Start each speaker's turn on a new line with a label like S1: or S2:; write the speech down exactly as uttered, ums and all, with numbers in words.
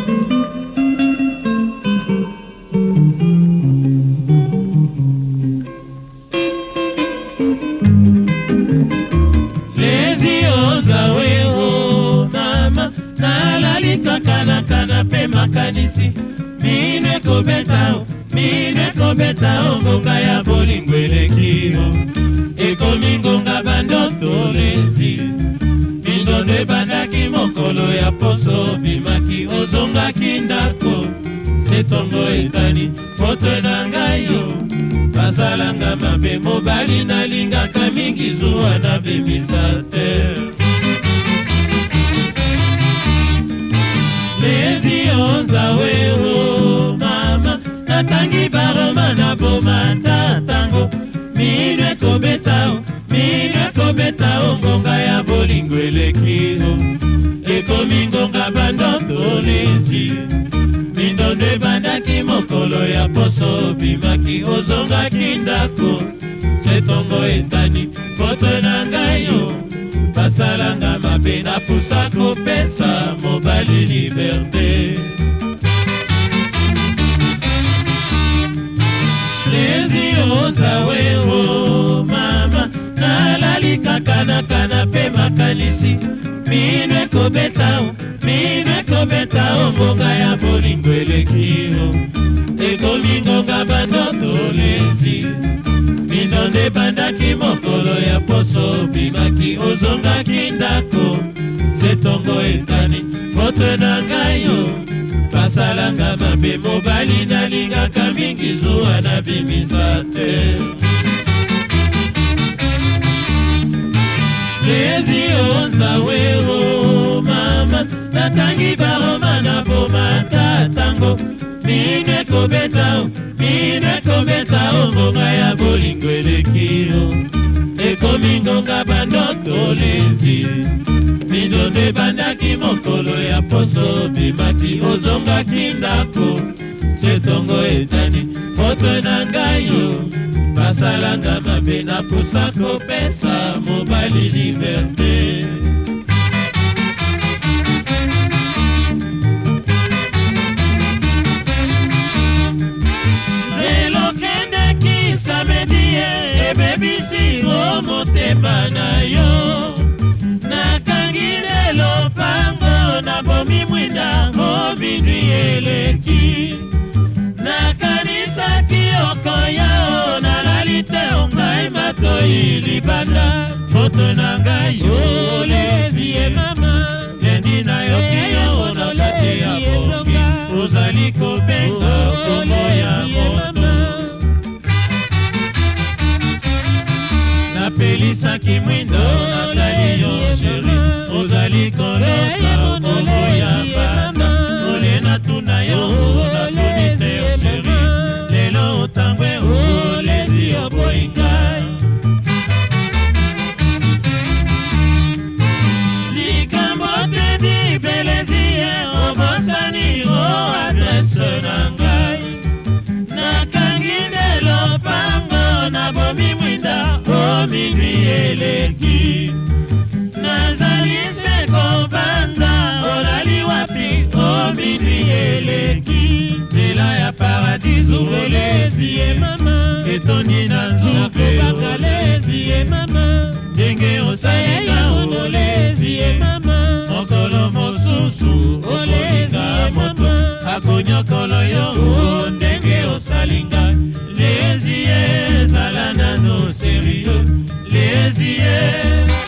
S1: Kana kana pe makanisi mine kobeta mine kobeta ngonga ya bolingo elekio ekomi ngonga bandoto lezi mindondo ebandaki mokolo ya poso bimaki ozongaki ndako setongo etani foto na ngai yo basalanga mabe mobali nalingaka mingi zuwa na bimisa te. Lezi onza weho mama natangi baroma na boma tatango minwe kobeta minwe kobeta ngonga ya bolingo elekio ekomi ngonga bandoto lezi mindondo ebandaki mokolo ya poso bimaki ozongaki ndako setongo etani foto na ngai yo basalanga mabe napusa kopesa mobali liberte. Lezi oza weho mama nalali kaka na kanape makanisi minwe kobeta minwe kobeta ngonga ya bolingo elekio ekomi ngonga bandoto lezi mindondo ebandaki mokolo ya poso bimaki ozongaki ndako setongo etani foto na ngai yo basalanga mabe mobali nalingaka mingi zuwa na bimisa te. Lezi onza weho mama natangi baroma na boma tatango minwe kobeta minwe kobeta ngonga ya bolingo elekio ekomi ngonga bandoto lezi mindondo ebandaki mokolo ya poso bimaki ozongaki ndako setongo etani foto na ngai yo basalanga mabe napusa kopesa mobali liberte. Ebebisi o motema na yo nakangile lopango na bomi mwinda o minui eleki nakanisaki okoya o nalali te ongai matoi libanda foto na ngai yo lezi e mama lendi na yoki yo na kati ya bongi ozali kobenga komo ya moto napelisaki mwindo natali yo sheri ozali kolota komo ya banda ole natuna yo natuni te yo sheri lelo otangwe olezi oboingai likambo te di belezie obosani o adrese na ngai nakanginde lopango na bomi mwinda o minui eleki nazali se kobanda olali wapi o minui eleki nzela ya paradiso olezi e mama etondi na nzube olezi e mama ndenge osalika olezi e mama mokolo mosusu okolinga moto akonyokolo yo ndenge osalinga lezi e zala nano serio lezi e